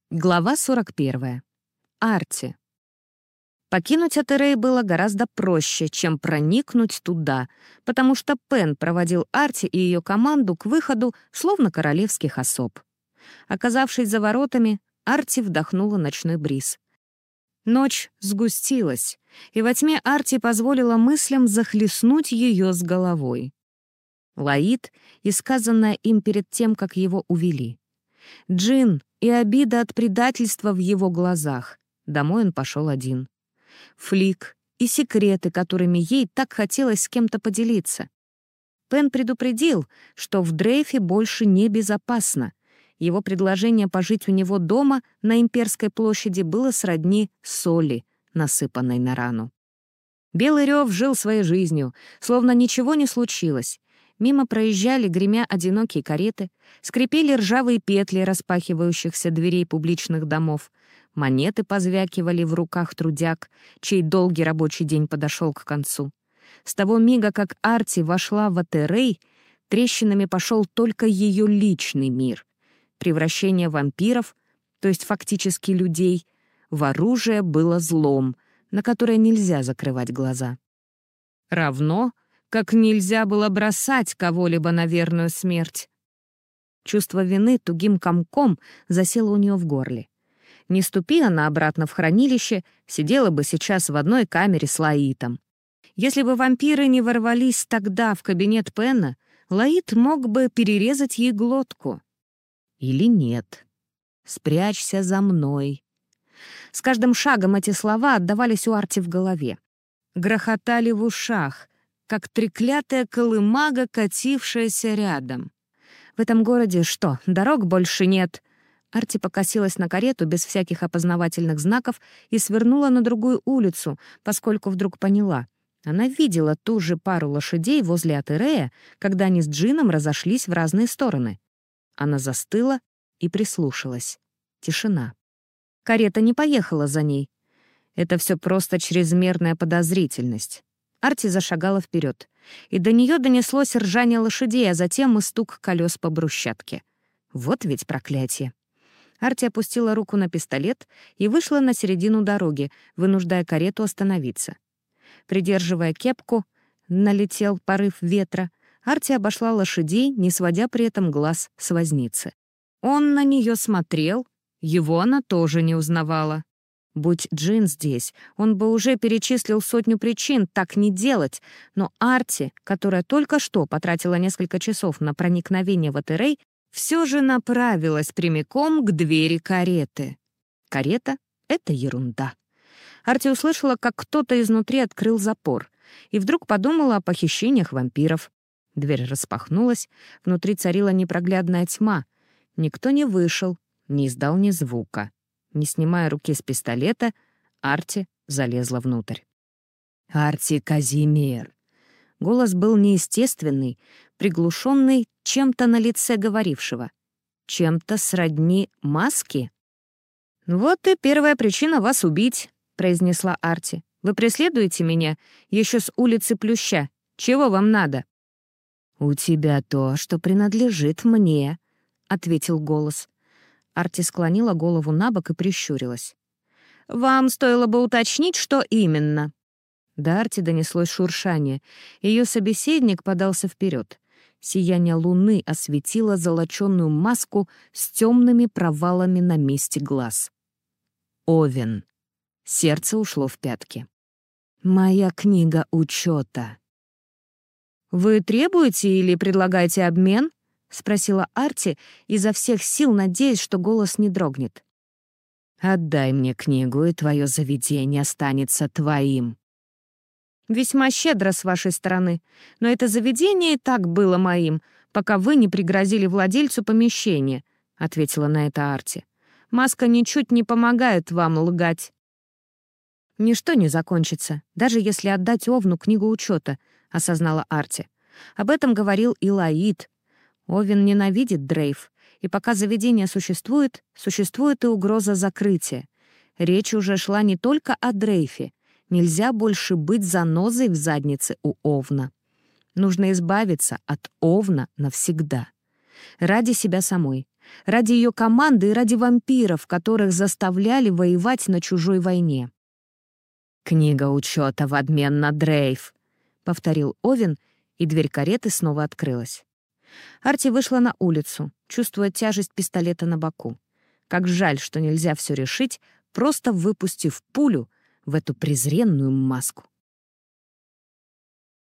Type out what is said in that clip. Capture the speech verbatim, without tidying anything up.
Глава сорок первая. Арти. Покинуть Атерей было гораздо проще, чем проникнуть туда, потому что Пен проводил Арти и ее команду к выходу, словно королевских особ. Оказавшись за воротами, Арти вдохнула ночной бриз. Ночь сгустилась, и во тьме Арти позволила мыслям захлестнуть ее с головой. Лаид и сказанное им перед тем, как его увели. Джин и обида от предательства в его глазах. Домой он пошел один. Флик и секреты, которыми ей так хотелось с кем-то поделиться. Пен предупредил, что в Дрейфе больше небезопасно. Его предложение пожить у него дома на Имперской площади было сродни соли, насыпанной на рану. Белый рев жил своей жизнью, словно ничего не случилось. Мимо проезжали, гремя одинокие кареты, скрипели ржавые петли распахивающихся дверей публичных домов, монеты позвякивали в руках трудяг, чей долгий рабочий день подошел к концу. С того мига, как Арти вошла в Атерей, трещинами пошел только ее личный мир. Превращение вампиров, то есть фактически людей, в оружие было злом, на которое нельзя закрывать глаза. Равно как нельзя было бросать кого-либо на верную смерть. Чувство вины тугим комком засело у нее в горле. Не ступи она обратно в хранилище, сидела бы сейчас в одной камере с Лаитом. Если бы вампиры не ворвались тогда в кабинет Пена, Лаит мог бы перерезать ей глотку. Или нет. «Спрячься за мной». С каждым шагом эти слова отдавались у Арти в голове. Грохотали в ушах, как треклятая колымага, катившаяся рядом. В этом городе что, дорог больше нет? Арти покосилась на карету без всяких опознавательных знаков и свернула на другую улицу, поскольку вдруг поняла. Она видела ту же пару лошадей возле Атерея, когда они с Джином разошлись в разные стороны. Она застыла и прислушалась. Тишина. Карета не поехала за ней. Это все просто чрезмерная подозрительность. Арти зашагала вперед, и до нее донеслось ржание лошадей, а затем и стук колес по брусчатке. Вот ведь проклятие. Арти опустила руку на пистолет и вышла на середину дороги, вынуждая карету остановиться. Придерживая кепку, налетел порыв ветра. Арти обошла лошадей, не сводя при этом глаз с возницы. Он на нее смотрел, его она тоже не узнавала. Будь Джин здесь, он бы уже перечислил сотню причин так не делать, но Арти, которая только что потратила несколько часов на проникновение в Атерей, все же направилась прямиком к двери кареты. Карета — это ерунда. Арти услышала, как кто-то изнутри открыл запор, и вдруг подумала о похищениях вампиров. Дверь распахнулась, внутри царила непроглядная тьма. Никто не вышел, не издал ни звука. Не снимая руки с пистолета, Арти залезла внутрь. «Арти Казимир». Голос был неестественный, приглушенный чем-то на лице говорившего. Чем-то сродни маске. «Вот и первая причина вас убить», — произнесла Арти. «Вы преследуете меня еще с улицы Плюща. Чего вам надо?» «У тебя то, что принадлежит мне», — ответил голос. Арти склонила голову набок и прищурилась. «Вам стоило бы уточнить, что именно». До Арти донеслось шуршание. Ее собеседник подался вперед. Сияние луны осветило золочёную маску с темными провалами на месте глаз. Овен. Сердце ушло в пятки. «Моя книга учета». «Вы требуете или предлагаете обмен?» — спросила Арти, изо всех сил надеясь, что голос не дрогнет. «Отдай мне книгу, и твое заведение останется твоим». «Весьма щедро с вашей стороны, но это заведение и так было моим, пока вы не пригрозили владельцу помещения», — ответила на это Арти. «Маска ничуть не помогает вам лгать». «Ничто не закончится, даже если отдать Овну книгу учета», — осознала Арти. Об этом говорил и Лаид. Овен ненавидит Дрейф, и пока заведение существует, существует и угроза закрытия. Речь уже шла не только о Дрейфе. Нельзя больше быть занозой в заднице у Овна. Нужно избавиться от Овна навсегда. Ради себя самой, Ради ее команды и ради вампиров, которых заставляли воевать на чужой войне. «Книга учета в обмен на дрейф», — повторил Овен, и дверь кареты снова открылась. Арти вышла на улицу, чувствуя тяжесть пистолета на боку. Как жаль, что нельзя все решить, просто выпустив пулю в эту презренную маску.